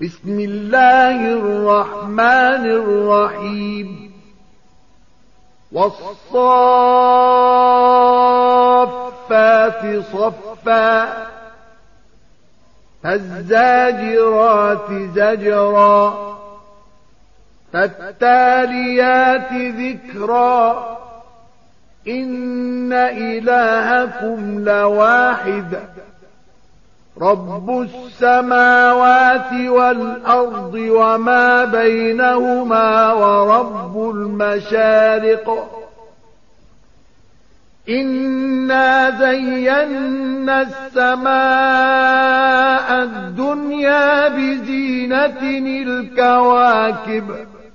بسم الله الرحمن الرحيم والصافات صفا فالزاجرات زجرا فالتاليات ذكرا إن إلهكم لواحد رب السماوات والأرض وما بينهما ورب المشارق إنا زينا السماء الدنيا بزينة الكواكب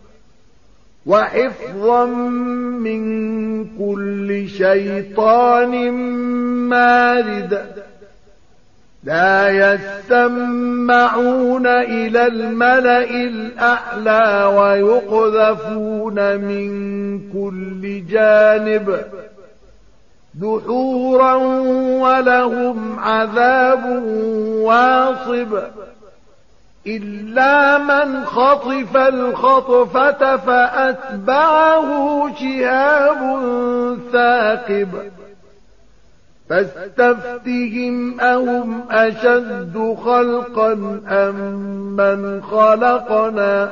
وحفظا من كل شيطان مارد لا يستمعون إلى الملأ الأعلى ويقذفون من كل جانب دحورا ولهم عذاب واصب إلا من خطف الخطفة فأتبعه شهاب ثاقب فاستفتهم أهم أشد خلقا أم من خلقنا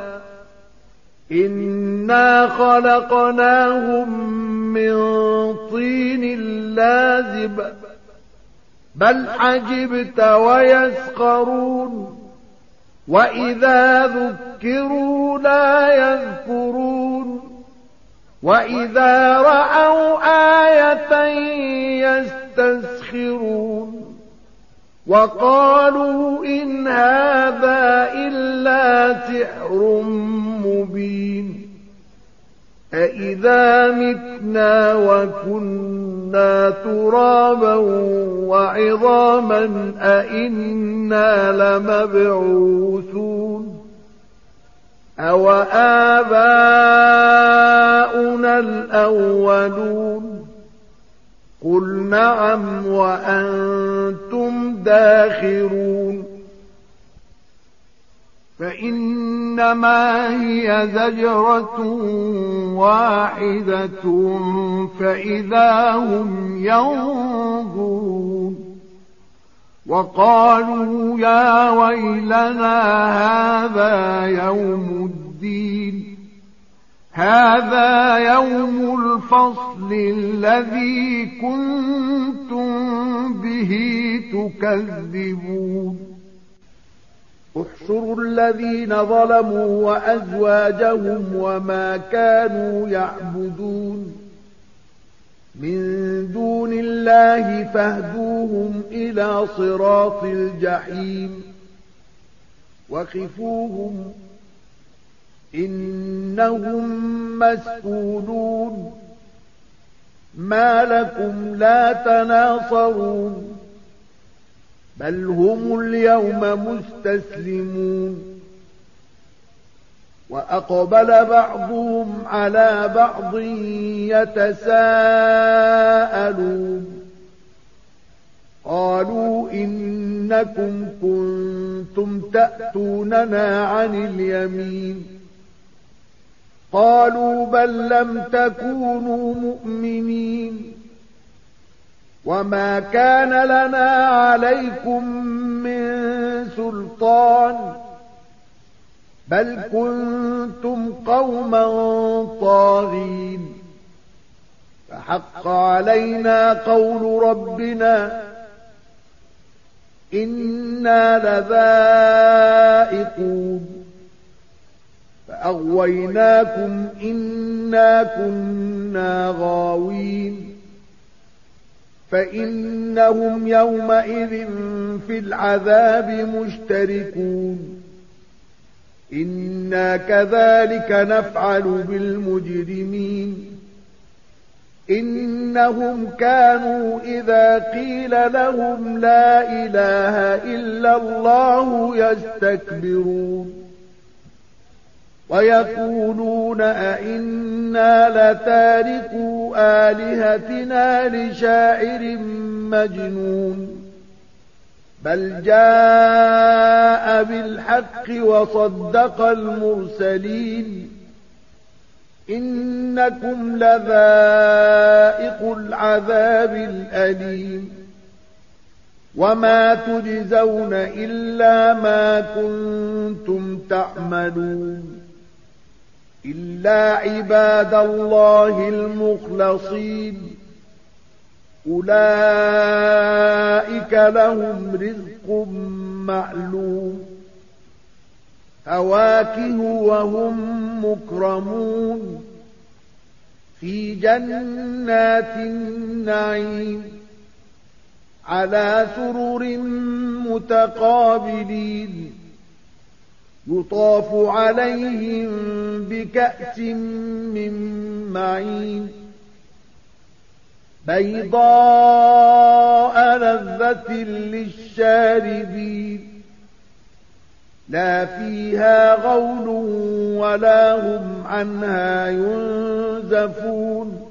إنا خلقناهم من طين لازب بل عجبت ويسخرون وإذا ذكروا لا يذكرون وإذا رأوا آية يستسخرون وقالوا إن هذا إلا سحر مبين أإذا متنا وكنا ترابا وعظاما أإنا لمبعوثون أو آباؤنا الأولون قل نعم وأنتم داخرون فإنما هي زجرة واحدة فإذا هم ينظرون وقالوا يا ويلنا هذا يوم الدين هذا يوم الفصل الذي كنتم به تكذبون احشروا الذين ظلموا وأزواجهم وما كانوا يعبدون من دون الله فاهدوهم إلى صراط الجحيم وخفوهم إنهم مسئولون ما لكم لا تناصرون بل هم اليوم مستسلمون وأقبل بعضهم على بعض يتساءلون قالوا إنكم كنتم تأتوننا عن اليمين قالوا بل لم تكونوا مؤمنين وما كان لنا عليكم من سلطان بل كنتم قوما طاغين فحق علينا قول ربنا إنا لذائقون فأغويناكم إنا كنا غاوين فإنهم يومئذ في العذاب مشتركون إنا كذلك نفعل بالمجرمين إنهم كانوا إذا قيل لهم لا إله إلا الله يستكبرون ويقولون أئنا لتاركو آلهتنا لشاعر مجنون بل جاء جاء بالحق وصدق المرسلين إنكم لذائق العذاب الأليم وما تجزون إلا ما كنتم تعملون إلا عباد الله المخلصين أولئك لهم رزق معلوم فواكه وهم مكرمون في جنات النعيم على سرر متقابلين يطاف عليهم بكأس من معين بيضاء لذة للشاربين لا فيها غول ولا هم عنها ينزفون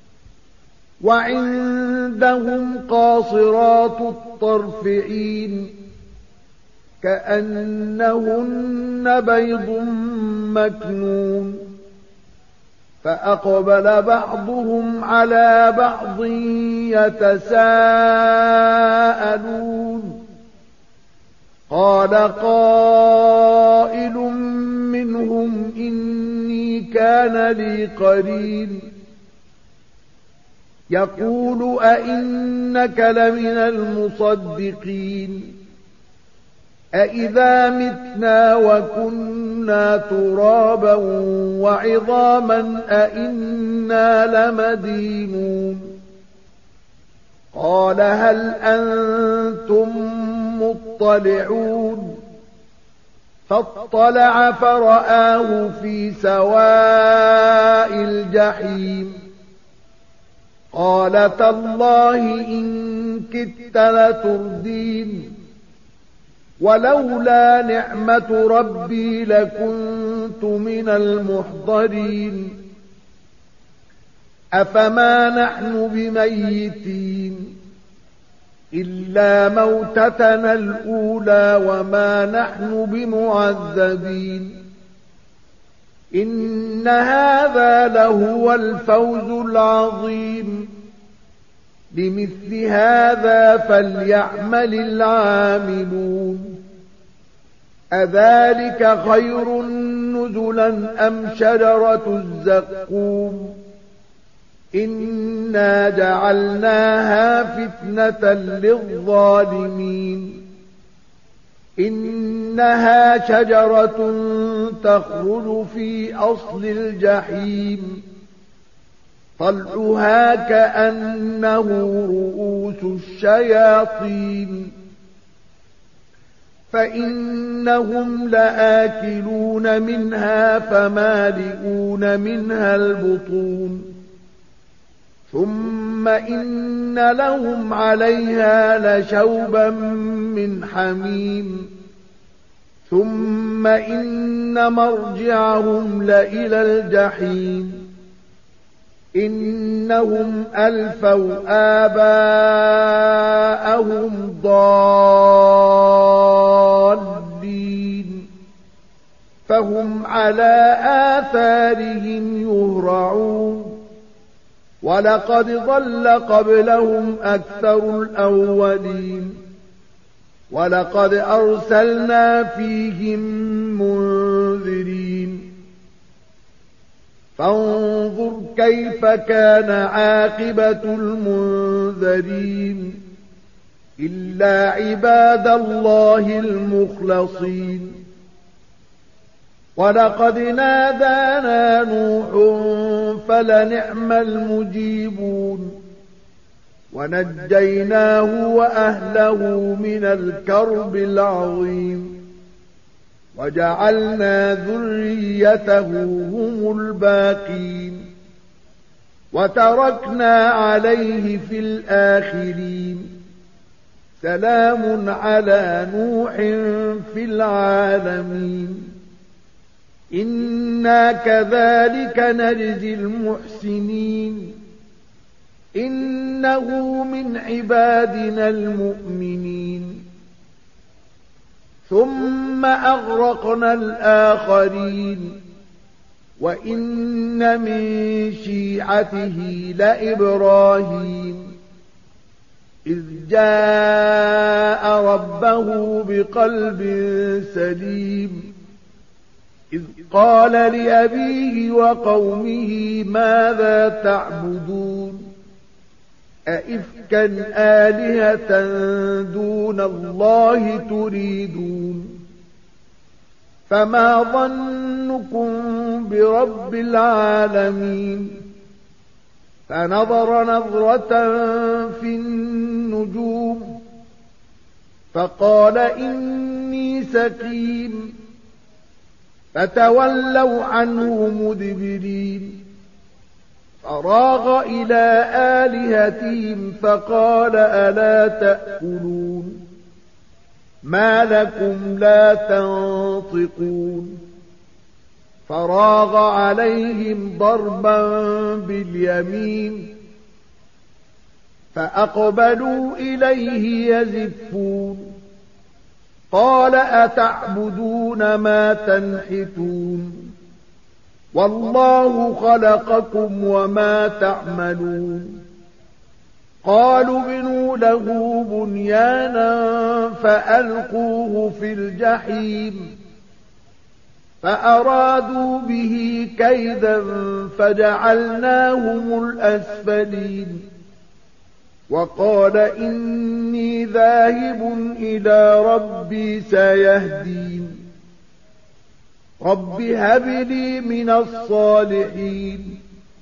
وعندهم قاصرات الطرف عين كأنهن بيض مكنون فأقبل بعضهم على بعض يتساءلون قال قائل منهم إني كان لي قرين يقول أئنك لمن المصدقين أئذا متنا وكنا ترابا وعظاما أئنا لمدينون قال هل أنتم مطلعون فاطلع فرآه في سواء الجحيم قال تالله إن كدت لتردين ولولا نعمة ربي لكنت من المحضرين أفما نحن بميتين إلا موتتنا الأولى وما نحن بمعذبين إن هذا لهو الفوز العظيم لمثل هذا فليعمل العاملون أذلك خير نزلا أم شجرة الزقوم إنا جعلناها فتنة للظالمين إنها شجرة تخرج في أصل الجحيم طلعها كأنه رؤوس الشياطين فإنهم لآكلون منها فمالئون منها البطون ثم إن لهم عليها لشوبا من حميم ثم إن مرجعهم لإلى الجحيم إنهم ألفوا آباءهم ضالين فهم على آثارهم يهرعون ولقد ضل قبلهم أكثر الأولين ولقد أرسلنا فيهم منذرين فانظر كيف كان عاقبة المنذرين إلا عباد الله المخلصين ولقد نادانا نوح فلنعم المجيبون ونجيناه وأهله من الكرب العظيم وجعلنا ذريته هم الباقين وتركنا عليه في الآخرين سلام على نوح في العالمين إنا كذلك نجزي المحسنين إنه من عبادنا المؤمنين ثم ثم أغرقنا الآخرين وإن من شيعته لإبراهيم إذ جاء ربه بقلب سليم إذ قال لأبيه وقومه ماذا تعبدون أئفكا آلهة دون الله تريدون فما ظنكم برب العالمين فنظر نظرة في النجوم فقال إني سقيم فتولوا عنه مدبرين فراغ إلى آلهتهم فقال ألا تأكلون ما لكم لا تنطقون فراغ عليهم ضربا باليمين فأقبلوا إليه يزفون قال أتعبدون ما تنحتون والله خلقكم وما تعملون قالوا بنوا له بنيانا فألقوه في الجحيم فأرادوا به كيدا فجعلناهم الأسفلين وقال إني ذاهب إلى ربي سيهدين رب هب لي من الصالحين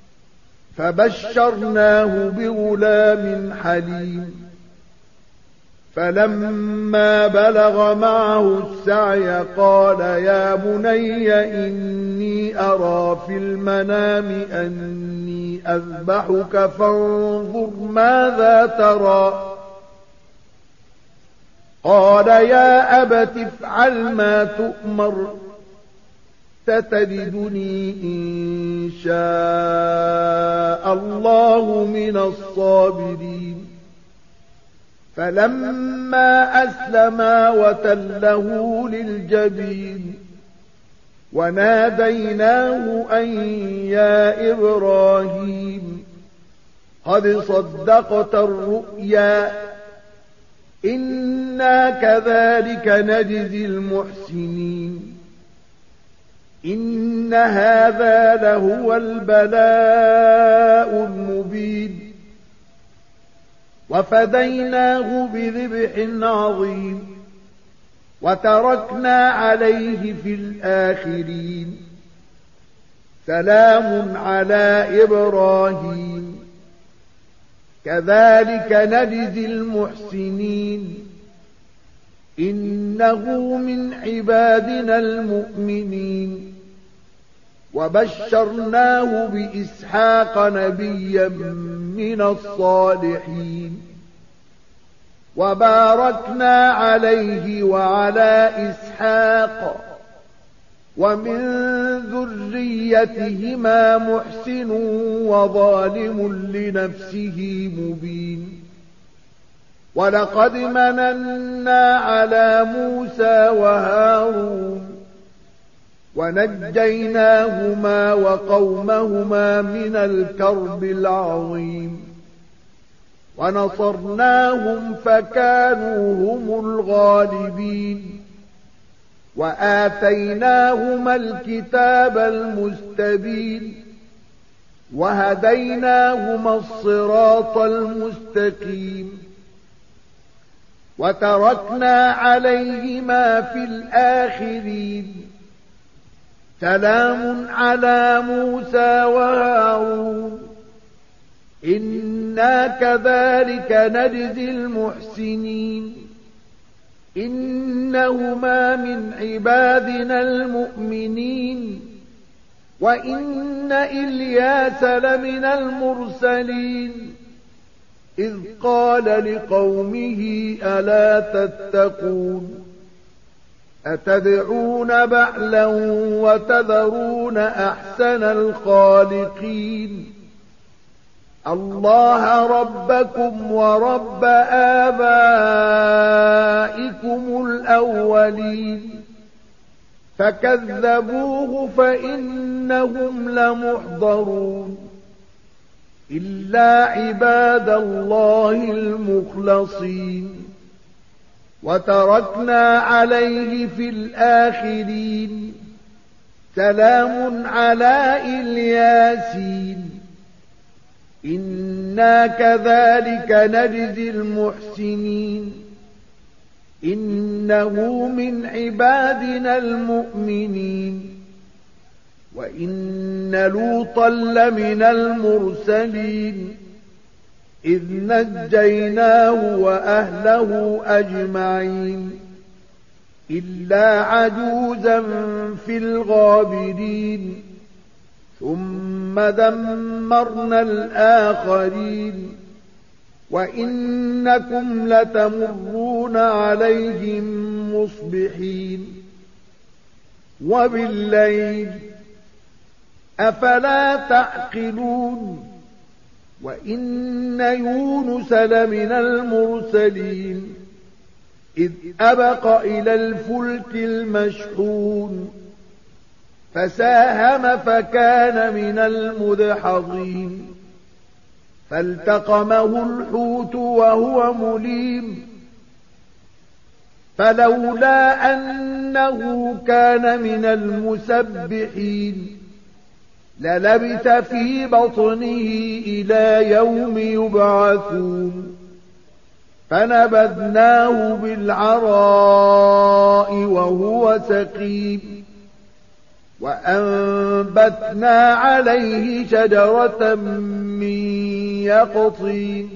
فبشرناه بغلام حليم فلما بلغ معه السعي قال يا بني إني أرى في المنام أني أذبحك فانظر ماذا ترى قال يا أبت افعل ما تؤمر ستجدني إن شاء الله من الصابرين فلما أسلما وتله للجبين وناديناه أن يا إبراهيم قد صدقت الرؤيا إنا كذلك نجزي المحسنين إن هذا لهو البلاء المبين وفديناه بذبح عظيم وتركنا عليه في الآخرين سلام على إبراهيم كذلك نجزي المحسنين إنه من عبادنا المؤمنين وبشرناه بإسحاق نبيا من الصالحين وباركنا عليه وعلى إسحاق ومن ذريتهما محسن وظالم لنفسه مبين ولقد مننا على موسى وهارون ونجيناهما وقومهما من الكرب العظيم ونصرناهم فكانوا هم الغالبين وآتيناهما الكتاب المستبين وهديناهما الصراط المستقيم وتركنا عليهما في الآخرين سلام على موسى وهارون إنا كذلك نجزي المحسنين إنهما من عبادنا المؤمنين وإن إلياس لمن المرسلين إذ قال لقومه ألا تتقون أتدعون بعلا وتذرون أحسن الخالقين الله ربكم ورب آبائكم الأولين فكذبوه فإنهم لمحضرون إلا عباد الله المخلصين وتركنا عليه في الآخرين سلام على الياسين إنا كذلك نجزي المحسنين إنه من عبادنا المؤمنين وإن لوطا لمن المرسلين إذ نجيناه وأهله أجمعين إلا عجوزا في الغابرين ثم دمرنا الآخرين وإنكم لتمرون عليهم مصبحين وبالليل أفلا تعقلون وإن يونس لمن المرسلين إذ أبق إلى الفلك المشحون فساهم فكان من المدحضين فالتقمه الحوت وهو مليم فلولا أنه كان من المسبحين للبث في بطنه إلى يوم يبعثون فنبذناه بالعراء وهو سقيم وأنبتنا عليه شجرة من يقطين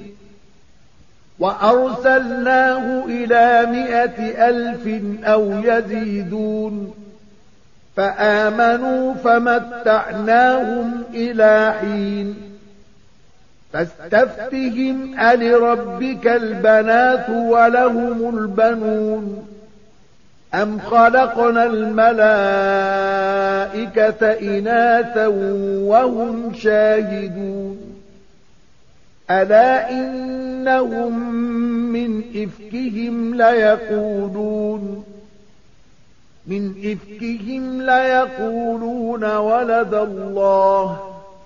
وأرسلناه إلى 100,000 أو يزيدون فآمنوا فمتعناهم إلى حين فاستفتهم ألربك البنات ولهم البنون أم خلقنا الملائكة إناثا وهم شاهدون ألا إنهم من إفكهم ليقولون ولد الله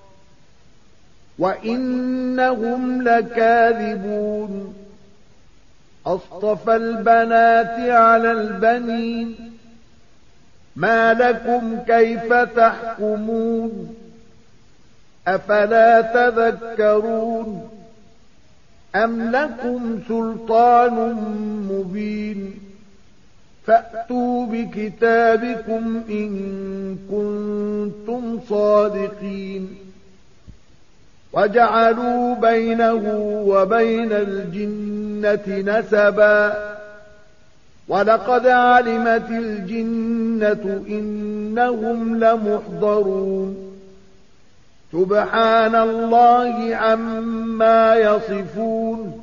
وإنهم لكاذبون أصطفى البنات على البنين ما لكم كيف تحكمون أفلا تذكرون أم لكم سلطان مبين فأتوا بكتابكم إن كنتم صادقين وجعلوا بينه وبين الجنة نسبا ولقد علمت الجنة إنهم لمحضرون سبحان الله عما يصفون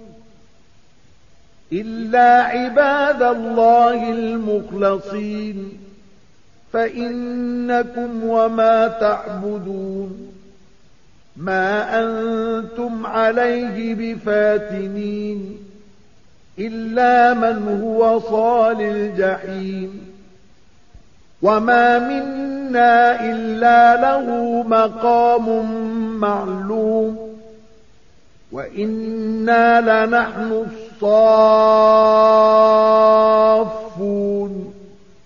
إلا عباد الله المخلصين فإنكم وما تعبدون ما أنتم عليه بفاتنين إلا من هو صال الجحيم وما منا إلا له مقام معلوم وإنا لنحن الصافون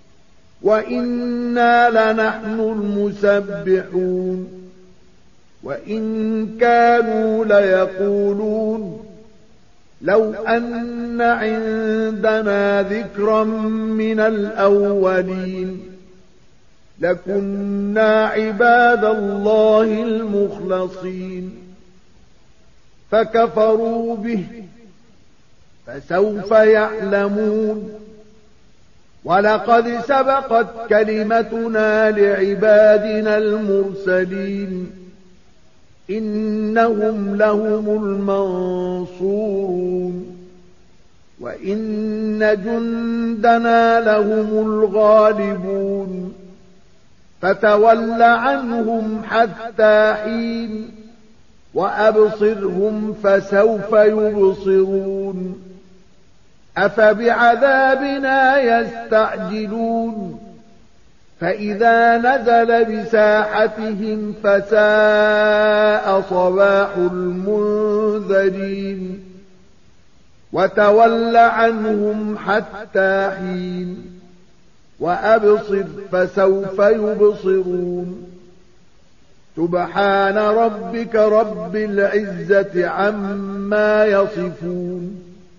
وإنا لنحن المسبحون وإن كانوا ليقولون لو أن عندنا ذكرا من الأولين لكنا عباد الله المخلصين فكفروا به فسوف يعلمون ولقد سبقت كلمتنا لعبادنا المرسلين إنهم لهم المنصورون وإن جندنا لهم الغالبون فتول عنهم حتى حين وأبصرهم فسوف يبصرون أفبعذابنا يستعجلون فإذا نزل بساحتهم فساء صباح المنذرين وتول عنهم حتى حين وأبصر فسوف يبصرون سبحان ربك رب العزة عما يصفون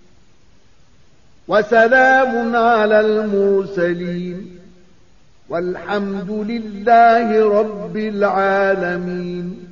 وسلام على المرسلين والحمد لله رب العالمين